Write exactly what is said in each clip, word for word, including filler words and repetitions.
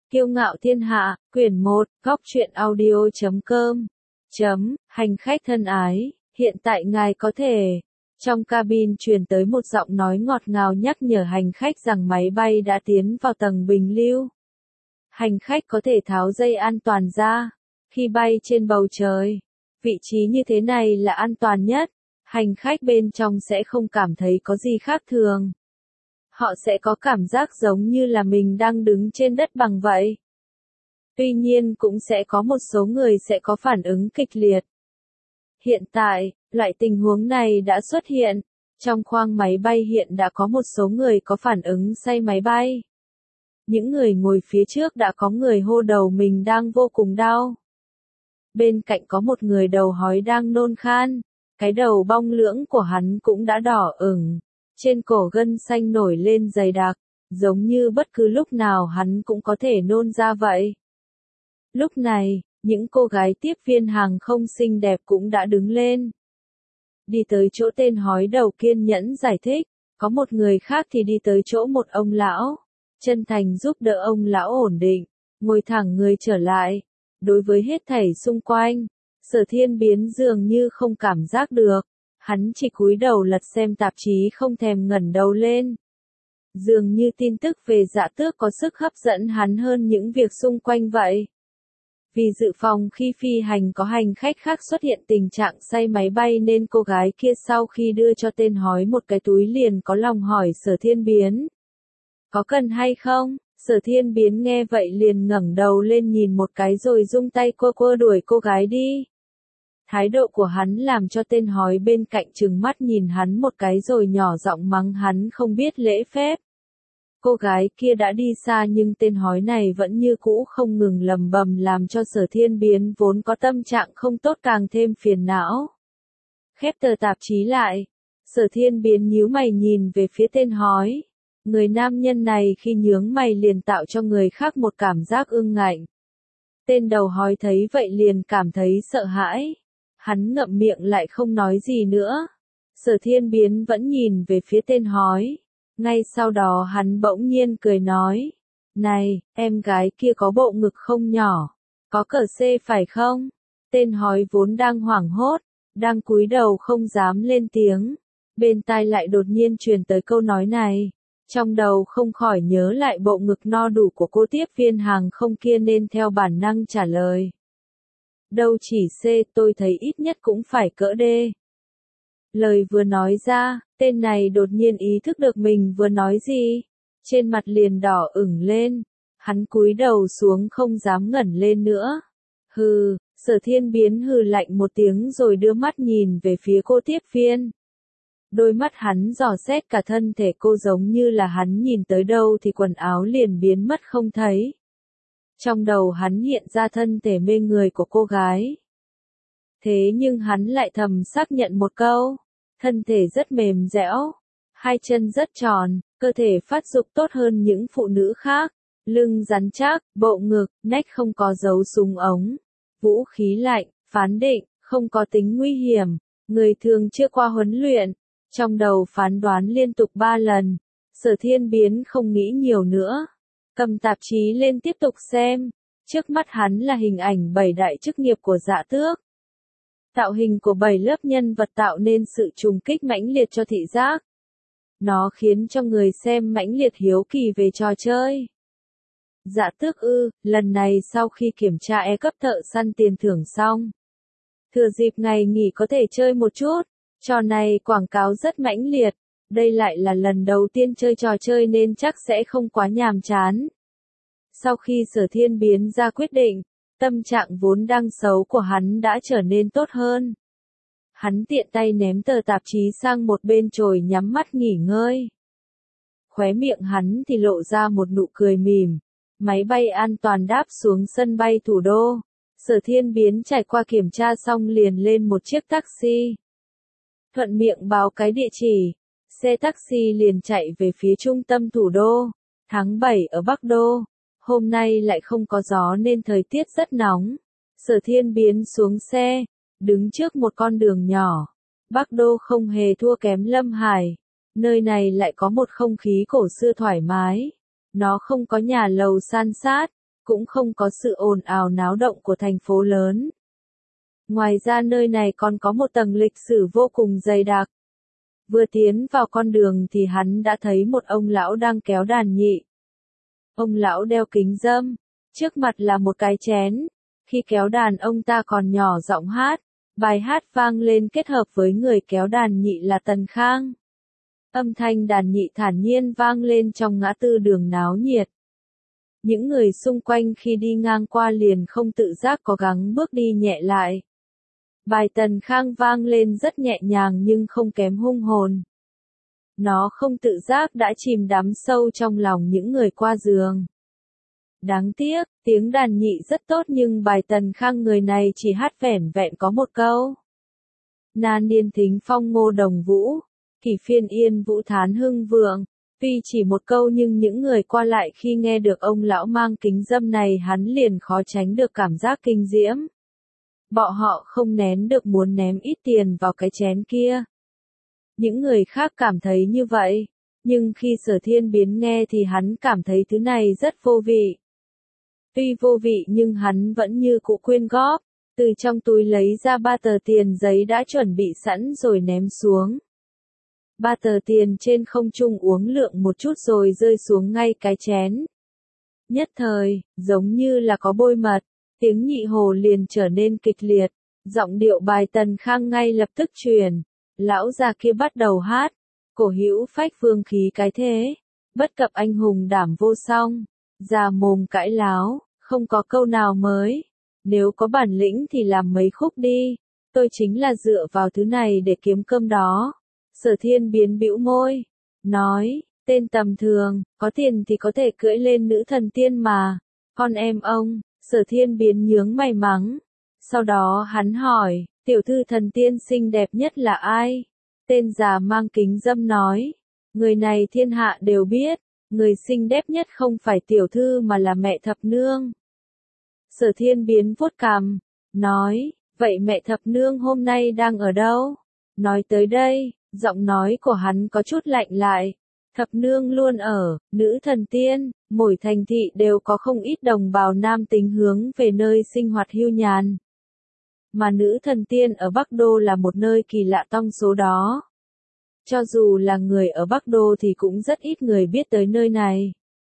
Kiêu ngạo thiên hạ, quyển một, góc truyện audio chấm com. Chấm, hành khách thân ái, hiện tại ngài có thể. Trong cabin truyền tới một giọng nói ngọt ngào nhắc nhở hành khách rằng máy bay đã tiến vào tầng bình lưu. Hành khách có thể tháo dây an toàn ra. Khi bay trên bầu trời, vị trí như thế này là an toàn nhất. Hành khách bên trong sẽ không cảm thấy có gì khác thường. Họ sẽ có cảm giác giống như là mình đang đứng trên đất bằng vậy. Tuy nhiên cũng sẽ có một số người sẽ có phản ứng kịch liệt. Hiện tại, loại tình huống này đã xuất hiện. Trong khoang máy bay hiện đã có một số người có phản ứng say máy bay. Những người ngồi phía trước đã có người hô đầu mình đang vô cùng đau. Bên cạnh có một người đầu hói đang nôn khan. Cái đầu bong lưỡng của hắn cũng đã đỏ ửng. Trên cổ gân xanh nổi lên dày đặc, giống như bất cứ lúc nào hắn cũng có thể nôn ra vậy. Lúc này, những cô gái tiếp viên hàng không xinh đẹp cũng đã đứng lên. Đi tới chỗ tên hói đầu kiên nhẫn giải thích, có một người khác thì đi tới chỗ một ông lão. Chân thành giúp đỡ ông lão ổn định, ngồi thẳng người trở lại. Đối với hết thảy xung quanh, Sở Thiên Biến dường như không cảm giác được. Hắn chỉ cúi đầu lật xem tạp chí không thèm ngẩng đầu lên. Dường như tin tức về Dạ Tước có sức hấp dẫn hắn hơn những việc xung quanh vậy. Vì dự phòng khi phi hành có hành khách khác xuất hiện tình trạng say máy bay nên cô gái kia sau khi đưa cho tên hói một cái túi liền có lòng hỏi Sở Thiên Biến. Có cần hay không? Sở Thiên Biến nghe vậy liền ngẩng đầu lên nhìn một cái rồi rung tay quơ quơ đuổi cô gái đi. Thái độ của hắn làm cho tên hói bên cạnh trừng mắt nhìn hắn một cái rồi nhỏ giọng mắng hắn không biết lễ phép. Cô gái kia đã đi xa nhưng tên hói này vẫn như cũ không ngừng lầm bầm làm cho Sở Thiên Biến vốn có tâm trạng không tốt càng thêm phiền não. Khép tờ tạp chí lại, Sở Thiên Biến nhíu mày nhìn về phía tên hói. Người nam nhân này khi nhướng mày liền tạo cho người khác một cảm giác ương ngạnh. Tên đầu hói thấy vậy liền cảm thấy sợ hãi. Hắn ngậm miệng lại không nói gì nữa. Sở Thiên Biến vẫn nhìn về phía tên hói. Ngay sau đó hắn bỗng nhiên cười nói. Này, em gái kia có bộ ngực không nhỏ? Có cờ xê phải không? Tên hói vốn đang hoảng hốt, đang cúi đầu không dám lên tiếng. Bên tai lại đột nhiên truyền tới câu nói này. Trong đầu không khỏi nhớ lại bộ ngực no đủ của cô tiếp viên hàng không kia nên theo bản năng trả lời. Đâu chỉ C, tôi thấy ít nhất cũng phải cỡ D. Lời vừa nói ra, tên này đột nhiên ý thức được mình vừa nói gì. Trên mặt liền đỏ ửng lên. Hắn cúi đầu xuống không dám ngẩng lên nữa. Hừ, Sở Thiên Biến hừ lạnh một tiếng rồi đưa mắt nhìn về phía cô tiếp viên. Đôi mắt hắn dò xét cả thân thể cô giống như là hắn nhìn tới đâu thì quần áo liền biến mất không thấy. Trong đầu hắn hiện ra thân thể mê người của cô gái. Thế nhưng hắn lại thầm xác nhận một câu. Thân thể rất mềm dẻo. Hai chân rất tròn, cơ thể phát dục tốt hơn những phụ nữ khác. Lưng rắn chắc, bộ ngực, nách không có dấu súng ống. Vũ khí lạnh, phán định, không có tính nguy hiểm. Người thường chưa qua huấn luyện. Trong đầu phán đoán liên tục ba lần. Sở Thiên Biến không nghĩ nhiều nữa. Cầm tạp chí lên tiếp tục xem. Trước mắt hắn là hình ảnh bảy đại chức nghiệp của Dạ Tước. Tạo hình của bảy lớp nhân vật tạo nên sự trùng kích mãnh liệt cho thị giác. Nó khiến cho người xem mãnh liệt hiếu kỳ về trò chơi. Dạ Tước ư, lần này sau khi kiểm tra E cấp thợ săn tiền thưởng xong. Thừa dịp ngày nghỉ có thể chơi một chút. Trò này quảng cáo rất mãnh liệt. Đây lại là lần đầu tiên chơi trò chơi nên chắc sẽ không quá nhàm chán. Sau khi Sở Thiên Biến ra quyết định, tâm trạng vốn đang xấu của hắn đã trở nên tốt hơn. Hắn tiện tay ném tờ tạp chí sang một bên rồi nhắm mắt nghỉ ngơi. Khóe miệng hắn thì lộ ra một nụ cười mỉm. Máy bay an toàn đáp xuống sân bay thủ đô. Sở Thiên Biến trải qua kiểm tra xong liền lên một chiếc taxi. Thuận miệng báo cái địa chỉ. Xe taxi liền chạy về phía trung tâm thủ đô. Tháng bảy ở Bắc Đô. Hôm nay lại không có gió nên thời tiết rất nóng. Sở Thiên Biến xuống xe, đứng trước một con đường nhỏ. Bắc Đô không hề thua kém Lâm Hải. Nơi này lại có một không khí cổ xưa thoải mái. Nó không có nhà lầu san sát, cũng không có sự ồn ào náo động của thành phố lớn. Ngoài ra nơi này còn có một tầng lịch sử vô cùng dày đặc. Vừa tiến vào con đường thì hắn đã thấy một ông lão đang kéo đàn nhị. Ông lão đeo kính râm, trước mặt là một cái chén. Khi kéo đàn ông ta còn nhỏ giọng hát, bài hát vang lên kết hợp với người kéo đàn nhị là Tần Khang. Âm thanh đàn nhị thản nhiên vang lên trong ngã tư đường náo nhiệt. Những người xung quanh khi đi ngang qua liền không tự giác có gắng bước đi nhẹ lại. Bài Tần Khang vang lên rất nhẹ nhàng nhưng không kém hung hồn. Nó không tự giác đã chìm đắm sâu trong lòng những người qua giường. Đáng tiếc, tiếng đàn nhị rất tốt nhưng bài Tần Khang người này chỉ hát vẻn vẹn có một câu. Na niên thính phong ngô đồng vũ, kỷ phiên yên vũ thán hưng vượng. Tuy chỉ một câu nhưng những người qua lại khi nghe được ông lão mang kính râm này hắn liền khó tránh được cảm giác kinh diễm. Bọn họ không nén được muốn ném ít tiền vào cái chén kia. Những người khác cảm thấy như vậy, nhưng khi Sở Thiên Biến nghe thì hắn cảm thấy thứ này rất vô vị. Tuy vô vị nhưng hắn vẫn như cũ quyên góp, từ trong túi lấy ra ba tờ tiền giấy đã chuẩn bị sẵn rồi ném xuống. Ba tờ tiền trên không trung uống lượng một chút rồi rơi xuống ngay cái chén. Nhất thời, giống như là có bôi mật, tiếng nhị hồ liền trở nên kịch liệt, giọng điệu bài Tần Khang ngay lập tức truyền. Lão già kia bắt đầu hát, cổ hữu phách vương khí cái thế, bất cập anh hùng đảm vô song, già mồm cãi láo, không có câu nào mới, nếu có bản lĩnh thì làm mấy khúc đi, tôi chính là dựa vào thứ này để kiếm cơm đó. Sở Thiên Biến bĩu môi, nói, tên tầm thường, có tiền thì có thể cưỡi lên nữ thần tiên mà, con em ông. Sở Thiên Biến nhướng mày mắng, sau đó hắn hỏi, tiểu thư thần tiên xinh đẹp nhất là ai? Tên già mang kính râm nói, người này thiên hạ đều biết, người xinh đẹp nhất không phải tiểu thư mà là mẹ thập nương. Sở Thiên Biến vuốt cằm, nói, vậy mẹ thập nương hôm nay đang ở đâu? Nói tới đây, giọng nói của hắn có chút lạnh lại. Thập nương luôn ở, nữ thần tiên, mỗi thành thị đều có không ít đồng bào nam tính hướng về nơi sinh hoạt hưu nhàn. Mà nữ thần tiên ở Bắc Đô là một nơi kỳ lạ trong số đó. Cho dù là người ở Bắc Đô thì cũng rất ít người biết tới nơi này.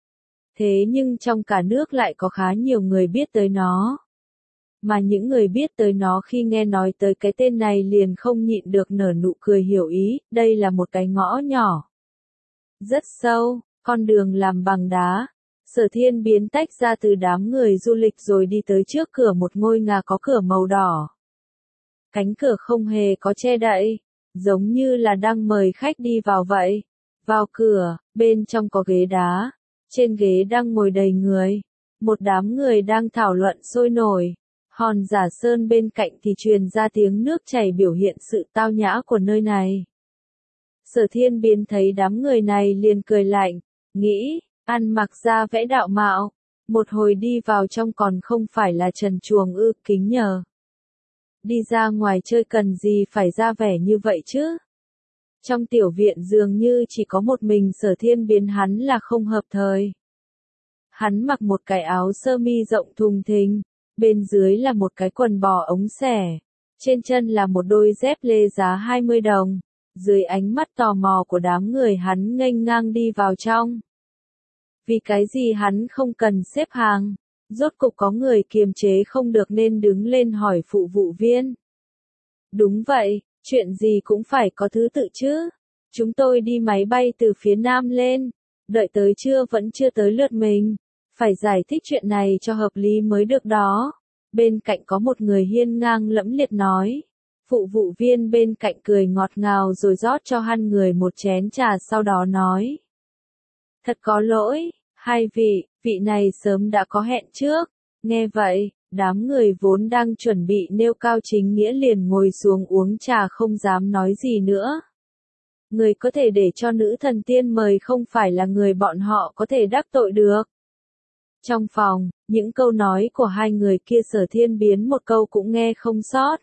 Thế nhưng trong cả nước lại có khá nhiều người biết tới nó. Mà những người biết tới nó khi nghe nói tới cái tên này liền không nhịn được nở nụ cười hiểu ý, đây là một cái ngõ nhỏ. Rất sâu, con đường làm bằng đá. Sở Thiên Biến tách ra từ đám người du lịch rồi đi tới trước cửa một ngôi nhà có cửa màu đỏ. Cánh cửa không hề có che đậy, giống như là đang mời khách đi vào vậy. Vào cửa, bên trong có ghế đá, trên ghế đang ngồi đầy người. Một đám người đang thảo luận sôi nổi. Hòn Giả Sơn bên cạnh thì truyền ra tiếng nước chảy biểu hiện sự tao nhã của nơi này. Sở Thiên Biến thấy đám người này liền cười lạnh, nghĩ, ăn mặc ra vẽ đạo mạo, một hồi đi vào trong còn không phải là trần truồng ư, kính nhờ. Đi ra ngoài chơi cần gì phải ra vẻ như vậy chứ? Trong tiểu viện dường như chỉ có một mình Sở Thiên Biến hắn là không hợp thời. Hắn mặc một cái áo sơ mi rộng thùng thình, bên dưới là một cái quần bò ống xẻ, trên chân là một đôi dép lê giá hai mươi đồng. Dưới ánh mắt tò mò của đám người hắn nghênh ngang đi vào trong. Vì cái gì hắn không cần xếp hàng, rốt cục có người kiềm chế không được nên đứng lên hỏi phụ vụ viên. Đúng vậy, chuyện gì cũng phải có thứ tự chứ. Chúng tôi đi máy bay từ phía Nam lên, đợi tới trưa vẫn chưa tới lượt mình. Phải giải thích chuyện này cho hợp lý mới được đó. Bên cạnh có một người hiên ngang lẫm liệt nói. Phụ vụ viên bên cạnh cười ngọt ngào rồi rót cho hai người một chén trà sau đó nói. Thật có lỗi, hai vị, vị này sớm đã có hẹn trước. Nghe vậy, đám người vốn đang chuẩn bị nêu cao chính nghĩa liền ngồi xuống uống trà không dám nói gì nữa. Người có thể để cho nữ thần tiên mời không phải là người bọn họ có thể đắc tội được. Trong phòng, những câu nói của hai người kia Sở Thiên Biến một câu cũng nghe không sót.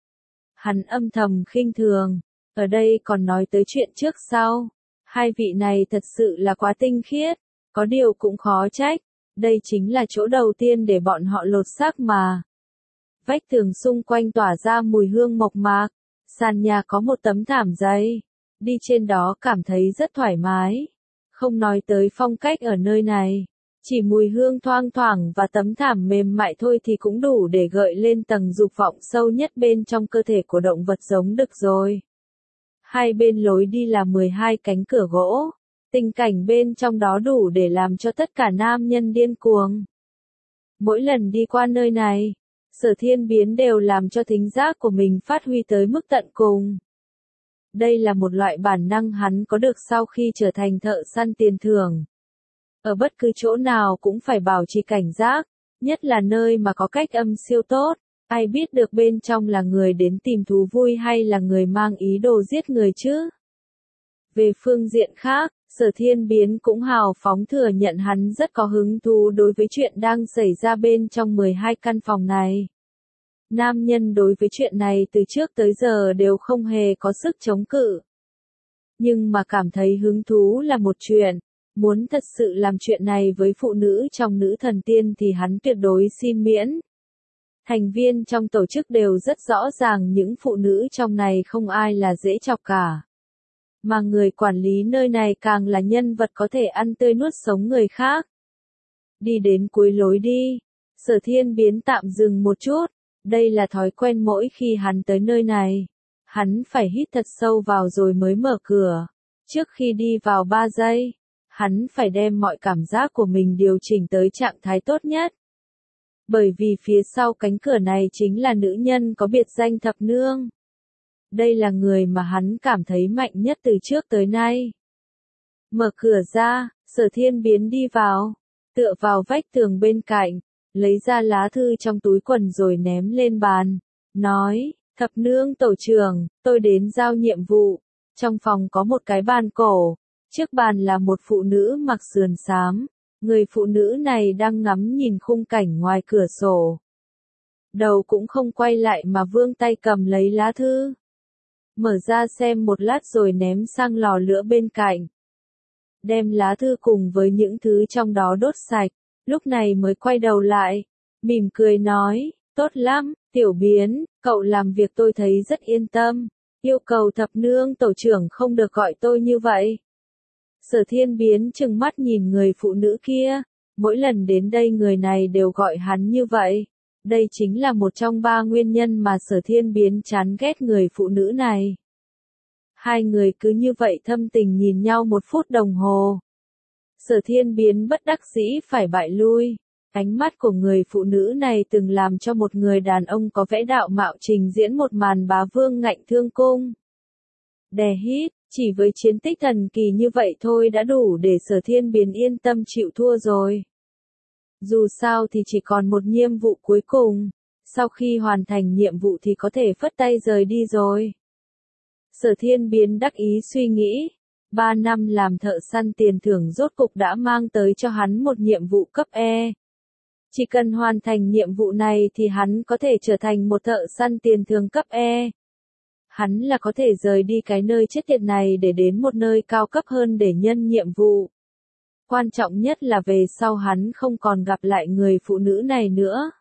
Hắn âm thầm khinh thường, ở đây còn nói tới chuyện trước sau. Hai vị này thật sự là quá tinh khiết, có điều cũng khó trách. Đây chính là chỗ đầu tiên để bọn họ lột xác mà. Vách tường xung quanh tỏa ra mùi hương mộc mạc, sàn nhà có một tấm thảm dày, đi trên đó cảm thấy rất thoải mái. Không nói tới phong cách ở nơi này, chỉ mùi hương thoang thoảng và tấm thảm mềm mại thôi thì cũng đủ để gợi lên tầng dục vọng sâu nhất bên trong cơ thể của động vật giống đực rồi. Hai bên lối đi là mười hai cánh cửa gỗ, tình cảnh bên trong đó đủ để làm cho tất cả nam nhân điên cuồng. Mỗi lần đi qua nơi này, Sở Thiên Biến đều làm cho thính giác của mình phát huy tới mức tận cùng. Đây là một loại bản năng hắn có được sau khi trở thành thợ săn tiền thưởng. Ở bất cứ chỗ nào cũng phải bảo trì cảnh giác, nhất là nơi mà có cách âm siêu tốt, ai biết được bên trong là người đến tìm thú vui hay là người mang ý đồ giết người chứ. Về phương diện khác, Sở Thiên Biến cũng hào phóng thừa nhận hắn rất có hứng thú đối với chuyện đang xảy ra bên trong mười hai căn phòng này. Nam nhân đối với chuyện này từ trước tới giờ đều không hề có sức chống cự. Nhưng mà cảm thấy hứng thú là một chuyện, muốn thật sự làm chuyện này với phụ nữ trong nữ thần tiên thì hắn tuyệt đối xin miễn. Thành viên trong tổ chức đều rất rõ ràng những phụ nữ trong này không ai là dễ chọc cả. Mà người quản lý nơi này càng là nhân vật có thể ăn tươi nuốt sống người khác. Đi đến cuối lối đi, Sở Thiên Biến tạm dừng một chút, đây là thói quen mỗi khi hắn tới nơi này. Hắn phải hít thật sâu vào rồi mới mở cửa. Trước khi đi vào ba giây, hắn phải đem mọi cảm giác của mình điều chỉnh tới trạng thái tốt nhất. Bởi vì phía sau cánh cửa này chính là nữ nhân có biệt danh Thập Nương. Đây là người mà hắn cảm thấy mạnh nhất từ trước tới nay. Mở cửa ra, Sở Thiên Biến đi vào, tựa vào vách tường bên cạnh, lấy ra lá thư trong túi quần rồi ném lên bàn, nói, Thập Nương tổ trưởng, tôi đến giao nhiệm vụ. Trong phòng có một cái bàn cổ, trước bàn là một phụ nữ mặc sườn xám, người phụ nữ này đang ngắm nhìn khung cảnh ngoài cửa sổ. Đầu cũng không quay lại mà vươn tay cầm lấy lá thư. Mở ra xem một lát rồi ném sang lò lửa bên cạnh. Đem lá thư cùng với những thứ trong đó đốt sạch, lúc này mới quay đầu lại, mỉm cười nói, tốt lắm, Tiểu Biến, cậu làm việc tôi thấy rất yên tâm, yêu cầu Thập Nương tổ trưởng không được gọi tôi như vậy. Sở Thiên Biến trừng mắt nhìn người phụ nữ kia, mỗi lần đến đây người này đều gọi hắn như vậy. Đây chính là một trong ba nguyên nhân mà Sở Thiên Biến chán ghét người phụ nữ này. Hai người cứ như vậy thâm tình nhìn nhau một phút đồng hồ. Sở Thiên Biến bất đắc dĩ phải bại lui. Ánh mắt của người phụ nữ này từng làm cho một người đàn ông có vẻ đạo mạo trình diễn một màn bá vương ngạnh thương cung. Đè hít, chỉ với chiến tích thần kỳ như vậy thôi đã đủ để Sở Thiên Biến yên tâm chịu thua rồi. Dù sao thì chỉ còn một nhiệm vụ cuối cùng, sau khi hoàn thành nhiệm vụ thì có thể phất tay rời đi rồi. Sở Thiên Biến đắc ý suy nghĩ, ba năm làm thợ săn tiền thưởng rốt cục đã mang tới cho hắn một nhiệm vụ cấp E. Chỉ cần hoàn thành nhiệm vụ này thì hắn có thể trở thành một thợ săn tiền thưởng cấp E. Hắn là có thể rời đi cái nơi chết tiệt này để đến một nơi cao cấp hơn để nhân nhiệm vụ. Quan trọng nhất là về sau hắn không còn gặp lại người phụ nữ này nữa.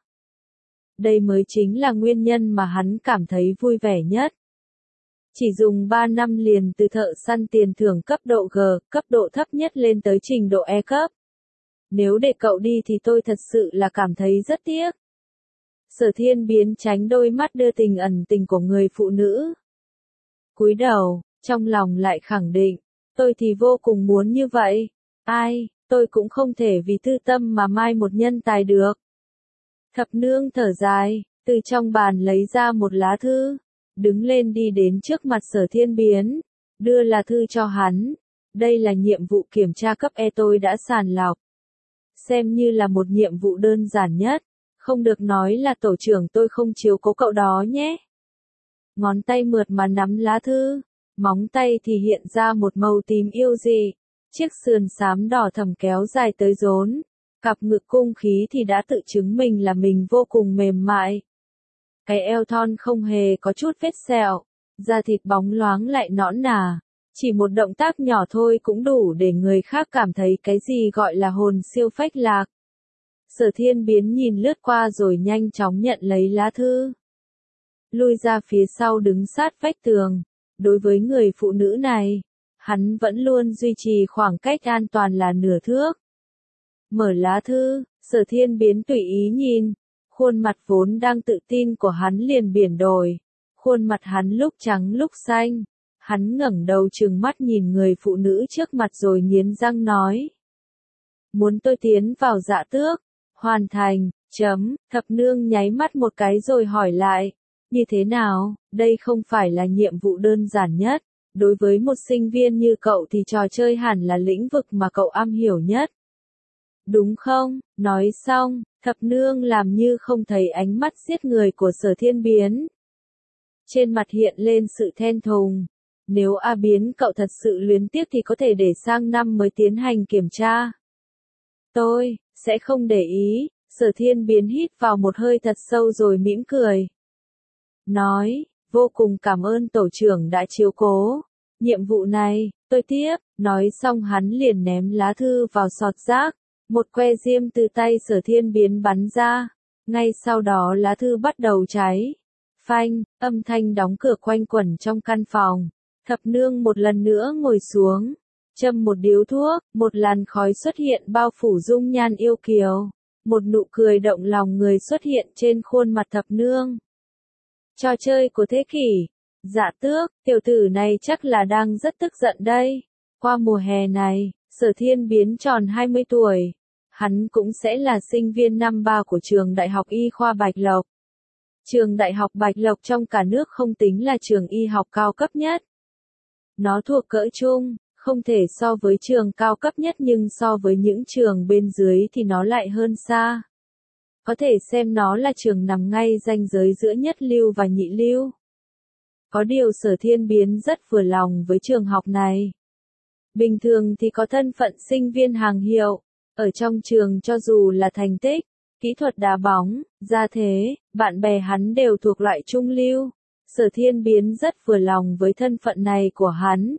Đây mới chính là nguyên nhân mà hắn cảm thấy vui vẻ nhất. Chỉ dùng ba năm liền từ thợ săn tiền thưởng cấp độ G, cấp độ thấp nhất lên tới trình độ E cấp. Nếu để cậu đi thì tôi thật sự là cảm thấy rất tiếc. Sở Thiên Biến tránh đôi mắt đưa tình ẩn tình của người phụ nữ. Cúi đầu, trong lòng lại khẳng định, tôi thì vô cùng muốn như vậy. Ai, tôi cũng không thể vì tư tâm mà mai một nhân tài được. Thập Nương thở dài, từ trong bàn lấy ra một lá thư, đứng lên đi đến trước mặt Sở Thiên Biến, đưa lá thư cho hắn. Đây là nhiệm vụ kiểm tra cấp E tôi đã sàng lọc. Xem như là một nhiệm vụ đơn giản nhất, không được nói là tổ trưởng tôi không chiếu cố cậu đó nhé. Ngón tay mượt mà nắm lá thư, móng tay thì hiện ra một màu tím yêu dị. Chiếc sườn xám đỏ thẫm kéo dài tới rốn, cặp ngực cung khí thì đã tự chứng mình là mình vô cùng mềm mại. Cái eo thon không hề có chút vết sẹo, da thịt bóng loáng lại nõn nà. Chỉ một động tác nhỏ thôi cũng đủ để người khác cảm thấy cái gì gọi là hồn siêu phách lạc. Sở Thiên Biến nhìn lướt qua rồi nhanh chóng nhận lấy lá thư. Lui ra phía sau đứng sát vách tường. Đối với người phụ nữ này, hắn vẫn luôn duy trì khoảng cách an toàn là nửa thước. Mở lá thư, Sở Thiên Biến tùy ý nhìn. Khuôn mặt vốn đang tự tin của hắn liền biển đổi. Khuôn mặt hắn lúc trắng lúc xanh. Hắn ngẩng đầu trừng mắt nhìn người phụ nữ trước mặt rồi nghiến răng nói. Muốn tôi tiến vào Dạ Tước? Hoàn thành, chấm, thập nương nháy mắt một cái rồi hỏi lại. Như thế nào, đây không phải là nhiệm vụ đơn giản nhất. Đối với một sinh viên như cậu thì trò chơi hẳn là lĩnh vực mà cậu am hiểu nhất. Đúng không? Nói xong, thập nương làm như không thấy ánh mắt giết người của Sở Thiên Biến. Trên mặt hiện lên sự thẹn thùng. Nếu A Biến cậu thật sự luyến tiếc thì có thể để sang năm mới tiến hành kiểm tra. Tôi sẽ không để ý. Sở Thiên Biến hít vào một hơi thật sâu rồi mỉm cười. Nói, vô cùng cảm ơn tổ trưởng đã chiếu cố. Nhiệm vụ này, tôi tiếp. Nói xong hắn liền ném lá thư vào sọt rác. Một que diêm từ tay Sở Thiên Biến bắn ra. Ngay sau đó lá thư bắt đầu cháy. Phanh, âm thanh đóng cửa quanh quẩn trong căn phòng. Thập nương một lần nữa ngồi xuống. Châm một điếu thuốc, một làn khói xuất hiện bao phủ dung nhan yêu kiều. Một nụ cười động lòng người xuất hiện trên khuôn mặt thập nương. Trò chơi của thế kỷ. Dạ Tước, tiểu tử này chắc là đang rất tức giận đây. Qua mùa hè này, Sở Thiên Biến tròn hai mươi tuổi. Hắn cũng sẽ là sinh viên năm ba của trường Đại học Y khoa Bạch Lộc. Trường Đại học Bạch Lộc trong cả nước không tính là trường y học cao cấp nhất. Nó thuộc cỡ trung, không thể so với trường cao cấp nhất nhưng so với những trường bên dưới thì nó lại hơn xa. Có thể xem nó là trường nằm ngay ranh giới giữa nhất lưu và nhị lưu. Có điều Sở Thiên Biến rất vừa lòng với trường học này. Bình thường thì có thân phận sinh viên hàng hiệu. Ở trong trường cho dù là thành tích, kỹ thuật đá bóng, gia thế, bạn bè hắn đều thuộc loại trung lưu. Sở Thiên Biến rất vừa lòng với thân phận này của hắn.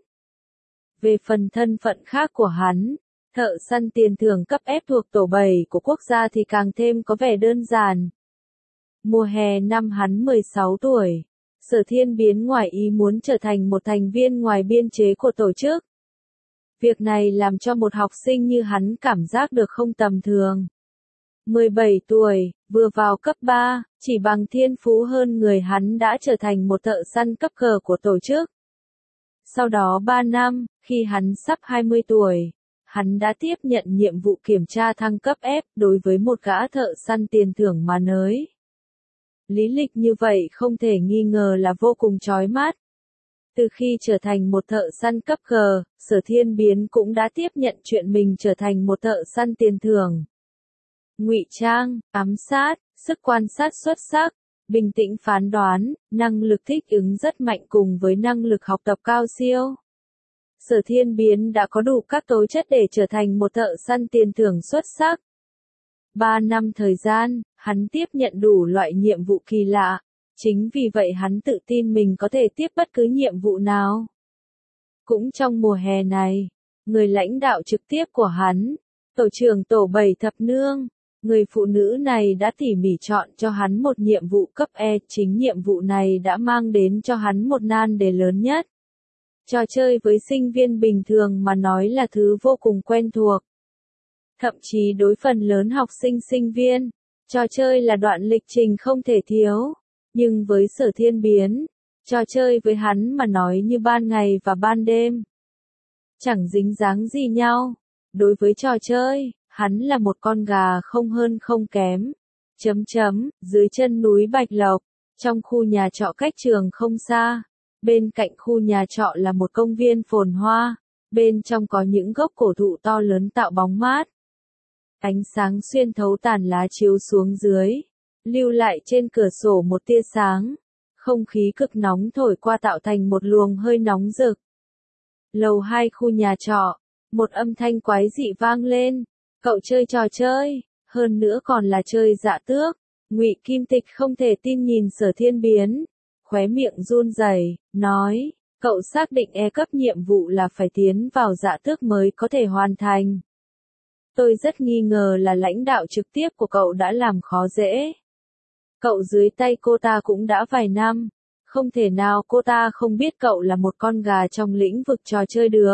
Về phần thân phận khác của hắn, thợ săn tiền thưởng cấp ép thuộc tổ bảy của quốc gia thì càng thêm có vẻ đơn giản. Mùa hè năm hắn mười sáu tuổi, Sở Thiên Biến ngoài ý muốn trở thành một thành viên ngoài biên chế của tổ chức. Việc này làm cho một học sinh như hắn cảm giác được không tầm thường. mười bảy tuổi, vừa vào cấp ba, chỉ bằng thiên phú hơn người hắn đã trở thành một thợ săn cấp cờ của tổ chức. Sau đó ba năm, khi hắn sắp hai mươi tuổi, hắn đã tiếp nhận nhiệm vụ kiểm tra thăng cấp ép đối với một gã thợ săn tiền thưởng mà nới. Lý lịch như vậy không thể nghi ngờ là vô cùng chói mắt. Từ khi trở thành một thợ săn cấp cờ, Sở Thiên Biến cũng đã tiếp nhận chuyện mình trở thành một thợ săn tiền thưởng. Ngụy trang, ám sát, sức quan sát xuất sắc, bình tĩnh phán đoán, năng lực thích ứng rất mạnh cùng với năng lực học tập cao siêu. Sở Thiên Biến đã có đủ các tố chất để trở thành một thợ săn tiền thưởng xuất sắc. Ba năm thời gian, hắn tiếp nhận đủ loại nhiệm vụ kỳ lạ. Chính vì vậy hắn tự tin mình có thể tiếp bất cứ nhiệm vụ nào. Cũng trong mùa hè này, người lãnh đạo trực tiếp của hắn, tổ trưởng tổ bảy thập nương, người phụ nữ này đã tỉ mỉ chọn cho hắn một nhiệm vụ cấp E. Chính nhiệm vụ này đã mang đến cho hắn một nan đề lớn nhất. Trò chơi với sinh viên bình thường mà nói là thứ vô cùng quen thuộc. Thậm chí đối phần lớn học sinh sinh viên, trò chơi là đoạn lịch trình không thể thiếu. Nhưng với Sở Thiên Biến, trò chơi với hắn mà nói như ban ngày và ban đêm. Chẳng dính dáng gì nhau. Đối với trò chơi, hắn là một con gà không hơn không kém. Chấm chấm, dưới chân núi Bạch Lộc, trong khu nhà trọ cách trường không xa. Bên cạnh khu nhà trọ là một công viên phồn hoa. Bên trong có những gốc cổ thụ to lớn tạo bóng mát. Ánh sáng xuyên thấu tàn lá chiếu xuống dưới. Lưu lại trên cửa sổ một tia sáng. Không khí cực nóng thổi qua tạo thành một luồng hơi nóng rực. Lầu hai khu nhà trọ, một âm thanh quái dị vang lên. Cậu chơi trò chơi, hơn nữa còn là chơi Dạ Tước. Ngụy Kim Tịch không thể tin nhìn Sở Thiên Biến, khóe miệng run rẩy, nói, cậu xác định E cấp nhiệm vụ là phải tiến vào Dạ Tước mới có thể hoàn thành. Tôi rất nghi ngờ là lãnh đạo trực tiếp của cậu đã làm khó dễ. Cậu dưới tay cô ta cũng đã vài năm. Không thể nào cô ta không biết cậu là một con gà trong lĩnh vực trò chơi được.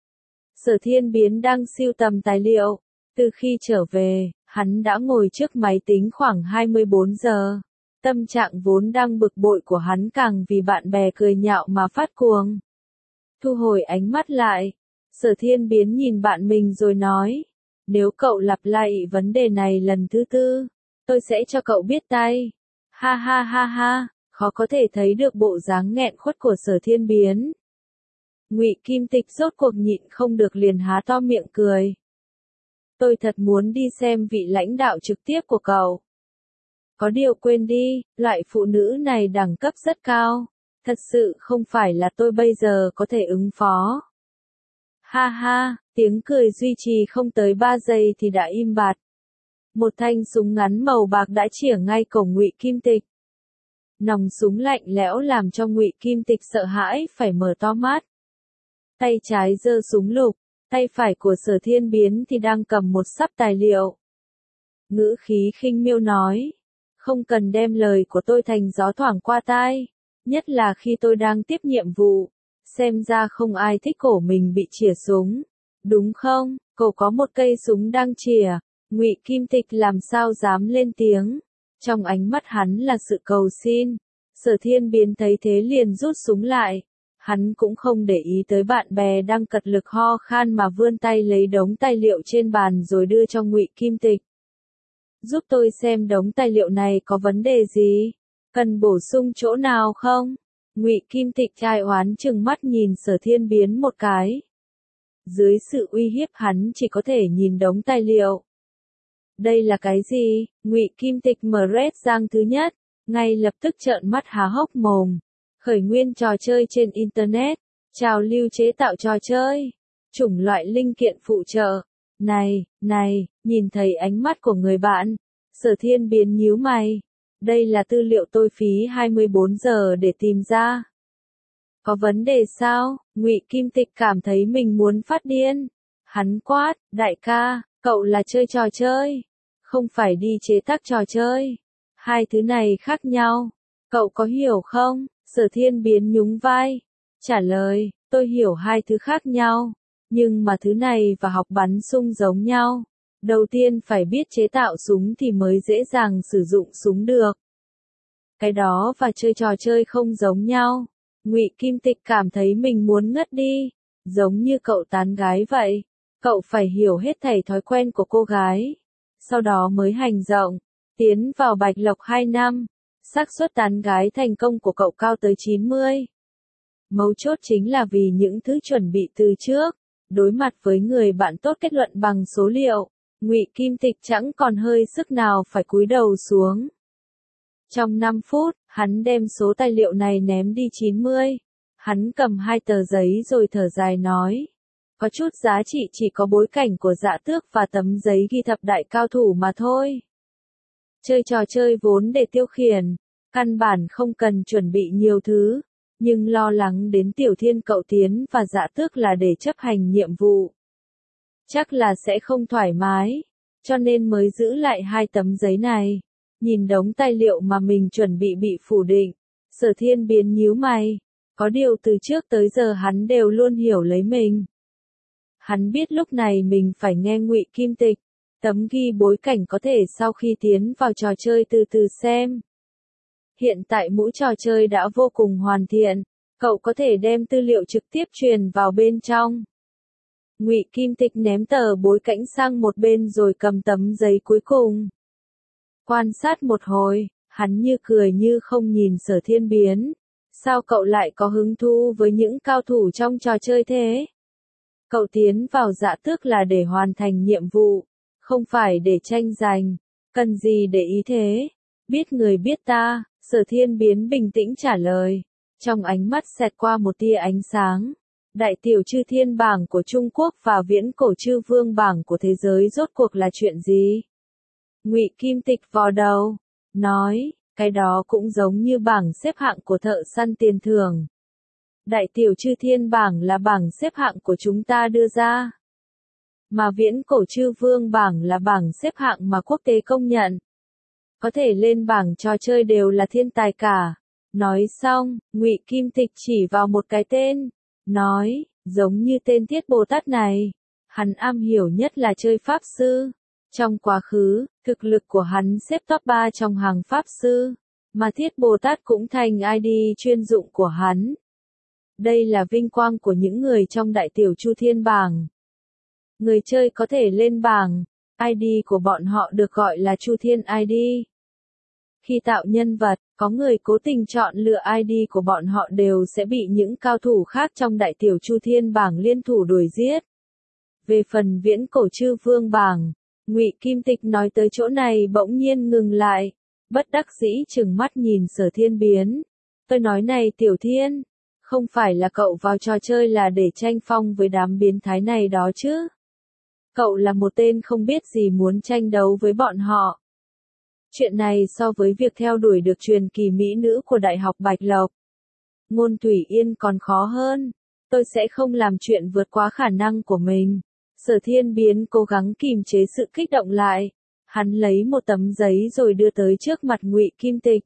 Sở Thiên Biến đang sưu tầm tài liệu. Từ khi trở về, hắn đã ngồi trước máy tính khoảng hai mươi bốn giờ. Tâm trạng vốn đang bực bội của hắn càng vì bạn bè cười nhạo mà phát cuồng. Thu hồi ánh mắt lại, Sở Thiên Biến nhìn bạn mình rồi nói, nếu cậu lặp lại vấn đề này lần thứ tư, tôi sẽ cho cậu biết tay. Ha ha ha ha, khó có thể thấy được bộ dáng nghẹn khuất của Sở Thiên Biến. Ngụy Kim Tịch rốt cuộc nhịn không được liền há to miệng cười. Tôi thật muốn đi xem vị lãnh đạo trực tiếp của cậu. Có điều quên đi, loại phụ nữ này đẳng cấp rất cao. Thật sự không phải là tôi bây giờ có thể ứng phó. Ha ha, tiếng cười duy trì không tới ba giây thì đã im bặt. Một thanh súng ngắn màu bạc đã chĩa ngay cổ Ngụy Kim Tịch. Nòng súng lạnh lẽo làm cho Ngụy Kim Tịch sợ hãi phải mở to mắt. Tay trái giơ súng lục, tay phải của Sở Thiên Biến thì đang cầm một xấp tài liệu. Ngữ khí khinh miêu nói, không cần đem lời của tôi thành gió thoảng qua tai, nhất là khi tôi đang tiếp nhiệm vụ. Xem ra không ai thích cổ mình bị chĩa súng, đúng không? Cậu có một cây súng đang chĩa. Ngụy Kim Tịch làm sao dám lên tiếng. Trong ánh mắt hắn là sự cầu xin. Sở Thiên Biến thấy thế liền rút súng lại. Hắn cũng không để ý tới bạn bè đang cật lực ho khan mà vươn tay lấy đống tài liệu trên bàn rồi đưa cho Ngụy Kim Tịch. Giúp tôi xem đống tài liệu này có vấn đề gì? Cần bổ sung chỗ nào không? Ngụy Kim Tịch ai oán trừng mắt nhìn Sở Thiên Biến một cái. Dưới sự uy hiếp hắn chỉ có thể nhìn đống tài liệu. Đây là cái gì? Ngụy Kim Tịch mở Red Giang thứ nhất, ngay lập tức trợn mắt há hốc mồm. Khởi nguyên trò chơi trên Internet, trào lưu chế tạo trò chơi, chủng loại linh kiện phụ trợ. Này, này, nhìn thấy ánh mắt của người bạn, Sở Thiên Biến nhíu mày. Đây là tư liệu tôi phí hai mươi bốn giờ để tìm ra. Có vấn đề sao? Ngụy Kim Tịch cảm thấy mình muốn phát điên. Hắn quát, đại ca, cậu là chơi trò chơi, không phải đi chế tác trò chơi. Hai thứ này khác nhau. Cậu có hiểu không? Sở Thiên Biến nhún vai. Trả lời, tôi hiểu hai thứ khác nhau. Nhưng mà thứ này và học bắn súng giống nhau. Đầu tiên phải biết chế tạo súng thì mới dễ dàng sử dụng súng được. Cái đó và chơi trò chơi không giống nhau. Ngụy Kim Tịch cảm thấy mình muốn ngất đi. Giống như cậu tán gái vậy. Cậu phải hiểu hết thảy thói quen của cô gái. Sau đó mới hành động. Tiến vào Bạch Lộc hai năm. Xác suất tán gái thành công của cậu cao tới chín mươi. Mấu chốt chính là vì những thứ chuẩn bị từ trước. Đối mặt với người bạn tốt kết luận bằng số liệu. Ngụy Kim Tịch chẳng còn hơi sức nào phải cúi đầu xuống. Trong năm phút, hắn đem số tài liệu này ném đi chín mươi. Hắn cầm hai tờ giấy rồi thở dài nói. Có chút giá trị chỉ có bối cảnh của Dạ Tước và tấm giấy ghi thập đại cao thủ mà thôi. Chơi trò chơi vốn để tiêu khiển, căn bản không cần chuẩn bị nhiều thứ, nhưng lo lắng đến Tiểu Thiên cậu Tiến và Dạ Tước là để chấp hành nhiệm vụ. Chắc là sẽ không thoải mái, cho nên mới giữ lại hai tấm giấy này. Nhìn đống tài liệu mà mình chuẩn bị bị phủ định, Sở Thiên Biến nhíu mày. Có điều từ trước tới giờ hắn đều luôn hiểu lấy mình. Hắn biết lúc này mình phải nghe Ngụy Kim Tịch. Tấm ghi bối cảnh có thể sau khi tiến vào trò chơi từ từ xem. Hiện tại mỗi trò chơi đã vô cùng hoàn thiện, cậu có thể đem tư liệu trực tiếp truyền vào bên trong. Ngụy Kim Tịch ném tờ bối cảnh sang một bên rồi cầm tấm giấy cuối cùng. Quan sát một hồi, hắn như cười như không nhìn Sở Thiên Biến. Sao cậu lại có hứng thú với những cao thủ trong trò chơi thế? Cậu tiến vào Dạ Tước là để hoàn thành nhiệm vụ, không phải để tranh giành. Cần gì để ý thế? Biết người biết ta, Sở Thiên Biến bình tĩnh trả lời. Trong ánh mắt xẹt qua một tia ánh sáng. Đại tiểu chư thiên bảng của Trung Quốc và viễn cổ chư vương bảng của thế giới rốt cuộc là chuyện gì? Ngụy Kim Tịch vò đầu, nói, cái đó cũng giống như bảng xếp hạng của thợ săn tiền thưởng. Đại tiểu chư thiên bảng là bảng xếp hạng của chúng ta đưa ra. Mà viễn cổ chư vương bảng là bảng xếp hạng mà quốc tế công nhận. Có thể lên bảng trò chơi đều là thiên tài cả. Nói xong, Ngụy Kim Tịch chỉ vào một cái tên, nói, giống như tên Thiết Bồ Tát này, hắn am hiểu nhất là chơi pháp sư. Trong quá khứ, thực lực của hắn xếp top ba trong hàng pháp sư, mà Thiết Bồ Tát cũng thành i đê chuyên dụng của hắn. Đây là vinh quang của những người trong Đại Tiểu Chu Thiên bảng. Người chơi có thể lên bảng, i đê của bọn họ được gọi là Chu Thiên i đê. Khi tạo nhân vật, có người cố tình chọn lựa i đê của bọn họ đều sẽ bị những cao thủ khác trong Đại Tiểu Chu Thiên bảng liên thủ đuổi giết. Về phần viễn cổ chư vương bảng, Ngụy Kim Tịch nói tới chỗ này bỗng nhiên ngừng lại, bất đắc dĩ trừng mắt nhìn Sở Thiên Biến. Tôi nói này Tiểu Thiên, không phải là cậu vào trò chơi là để tranh phong với đám biến thái này đó chứ? Cậu là một tên không biết gì muốn tranh đấu với bọn họ. Chuyện này so với việc theo đuổi được truyền kỳ mỹ nữ của Đại học Bạch Lộc, Ngôn Thủy Yên còn khó hơn. Tôi sẽ không làm chuyện vượt quá khả năng của mình. Sở Thiên Biến cố gắng kìm chế sự kích động lại. Hắn lấy một tấm giấy rồi đưa tới trước mặt Ngụy Kim Tịch.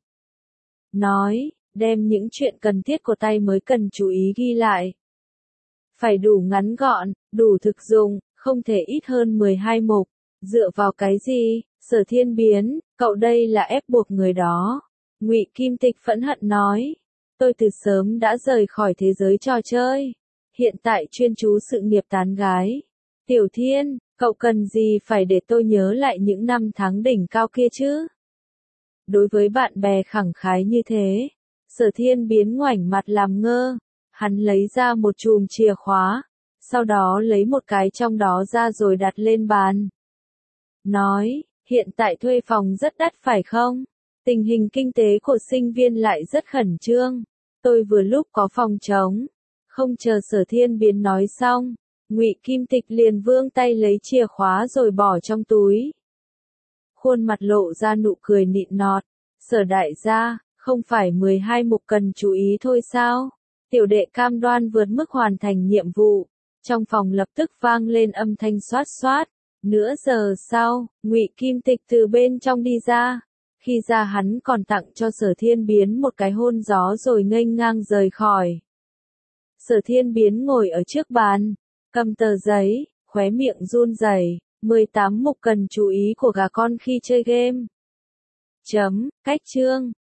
Nói, đem những chuyện cần thiết của tay mới cần chú ý ghi lại. Phải đủ ngắn gọn, đủ thực dụng, không thể ít hơn mười hai mục. Dựa vào cái gì? Sở Thiên Biến, cậu đây là ép buộc người đó. Ngụy Kim Tịch phẫn hận nói. Tôi từ sớm đã rời khỏi thế giới trò chơi. Hiện tại chuyên chú sự nghiệp tán gái. Tiểu Thiên, cậu cần gì phải để tôi nhớ lại những năm tháng đỉnh cao kia chứ? Đối với bạn bè khẳng khái như thế, Sở Thiên Biến ngoảnh mặt làm ngơ. Hắn lấy ra một chùm chìa khóa, sau đó lấy một cái trong đó ra rồi đặt lên bàn. Nói, hiện tại thuê phòng rất đắt phải không? Tình hình kinh tế của sinh viên lại rất khẩn trương. Tôi vừa lúc có phòng trống. Không chờ Sở Thiên Biến nói xong, Ngụy Kim Tịch liền vươn tay lấy chìa khóa rồi bỏ trong túi. Khuôn mặt lộ ra nụ cười nịnh nọt. Sở đại gia, không phải mười hai mục cần chú ý thôi sao? Tiểu đệ cam đoan vượt mức hoàn thành nhiệm vụ. Trong phòng lập tức vang lên âm thanh xoát xoát. Nửa giờ sau, Ngụy Kim Tịch từ bên trong đi ra. Khi ra hắn còn tặng cho Sở Thiên Biến một cái hôn gió rồi nghênh ngang rời khỏi. Sở Thiên Biến ngồi ở trước bàn, cầm tờ giấy, khóe miệng run rẩy. mười tám mục cần chú ý của gà con khi chơi game. Chấm, cách chương.